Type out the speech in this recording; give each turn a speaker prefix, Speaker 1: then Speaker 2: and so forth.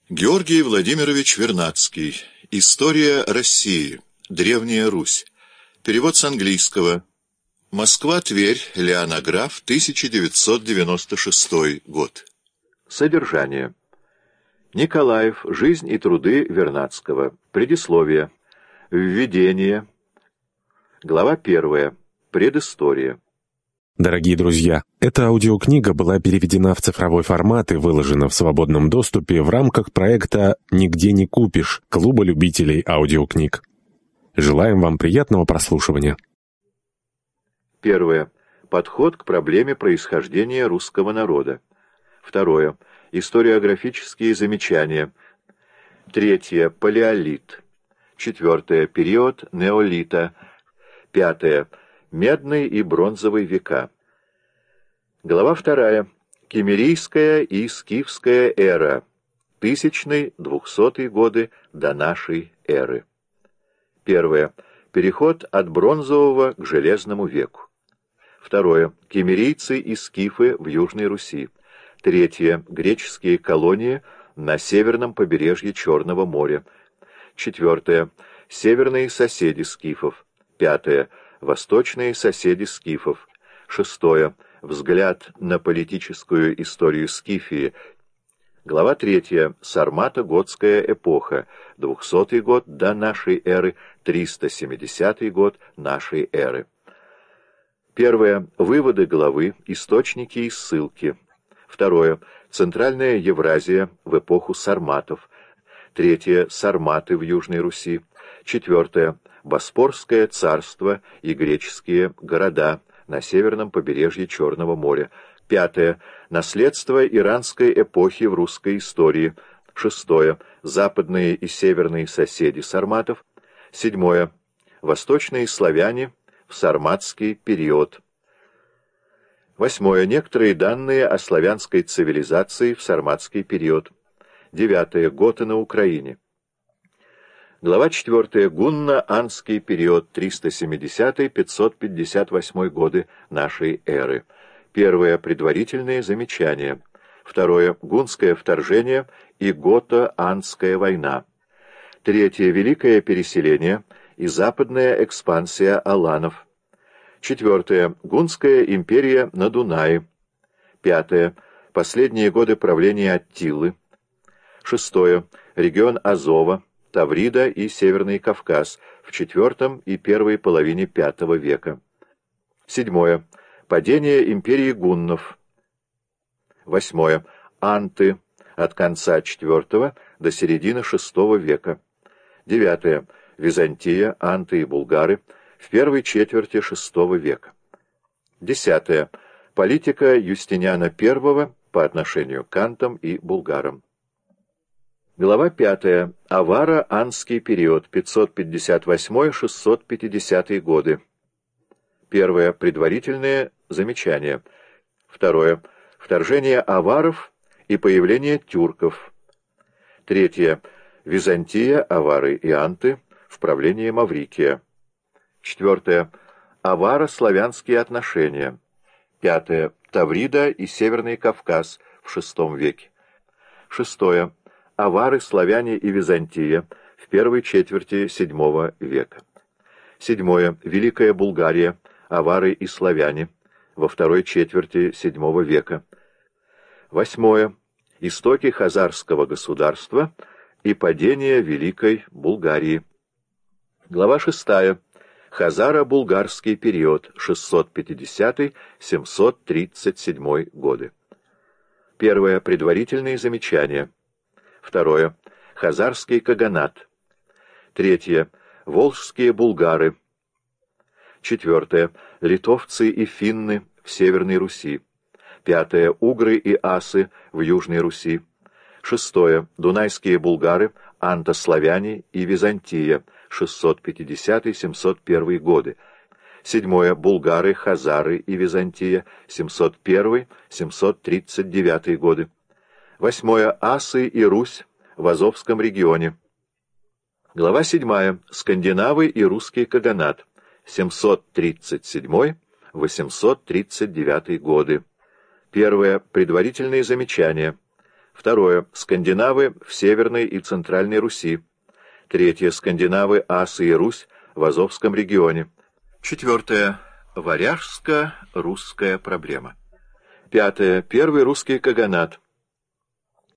Speaker 1: Георгий Владимирович Вернадский. История России. Древняя Русь. Перевод с английского. Москва-Тверь. Леонограф. 1996 год. Содержание. Николаев. Жизнь и труды Вернадского. Предисловие. Введение. Глава 1. Предыстория.
Speaker 2: Дорогие друзья, эта аудиокнига была переведена в цифровой формат и выложена в свободном доступе в рамках проекта «Нигде не купишь» Клуба любителей аудиокниг. Желаем вам приятного прослушивания.
Speaker 1: 1. Подход к проблеме происхождения русского народа. 2. Историографические замечания. 3. Палеолит. 4. Период неолита. 5. Медный и бронзовый века. Глава 2. Киммерийская и скифская эра. 1000-200 годы до нашей эры. 1. Переход от бронзового к железному веку. 2. Киммерийцы и скифы в Южной Руси. 3. Греческие колонии на северном побережье Черного моря. 4. Северные соседи скифов. 5. Восточные соседи скифов. 6. Взгляд на политическую историю Скифии. Глава 3. Сармато-готская эпоха. 200 год до нашей эры, 370 год нашей эры. 1. Выводы главы, источники и ссылки. 2. Центральная Евразия в эпоху сарматов. 3. Сарматы в Южной Руси. 4. Боспорское царство и греческие города на северном побережье Черного моря. 5. Наследство иранской эпохи в русской истории. 6. Западные и северные соседи сарматов. 7. Восточные славяне в сарматский период. 8. Некоторые данные о славянской цивилизации в сарматский период. 9. Готы на Украине. Глава 4. Гунно-Анский период, 370-558 годы нашей эры. 1. Предварительные замечания. 2. Гунское вторжение и Гото-Анская война. 3. Великое переселение и западная экспансия аланов. 4. Гунская империя на Дунае. 5. Последние годы правления Аттилы. 6. Регион Азова, Таврида и Северный Кавказ в IV и первой половине V века. 7. Падение империи гуннов. 8. Анты от конца IV до середины VI века. 9. Византия, анты и булгары в первой четверти VI века. 10. Политика Юстиниана I по отношению к антам и булгарам. Глава 5. Аваро-Анский период, 558-650 годы. 1. Предварительные замечания. 2. Вторжение аваров и появление тюрков. 3. Византия, авары и анты в правлении Маврикия. 4. Аваро-славянские отношения. 5. Таврида и Северный Кавказ в VI веке. 6. Авары, славяне и Византия в первой четверти VII века. 7. Великая Булгария, авары и славяне во второй четверти VII века. 8. Истоки хазарского государства и падение Великой Булгарии. Глава 6. Хазаро-булгарский период, 650-737 годы. 1. Предварительные замечания. 2. Хазарский каганат. 3. Волжские булгары. 4. Литовцы и финны в Северной Руси. 5. Угры и асы в Южной Руси. 6. Дунайские булгары, антославяне и Византия, 650-701 годы. 7. Булгары, хазары и Византия, 701-739 годы. 8. Асы и Русь в Азовском регионе. Глава 7. Скандинавы и русский каганат. 737-839 годы. 1. Предварительные замечания. Второе. Скандинавы в Северной и Центральной Руси. Третье. Скандинавы, асы и Русь в Азовском регионе. Четвертое. Варяжско-русская проблема. Пятое. Первый русский каганат.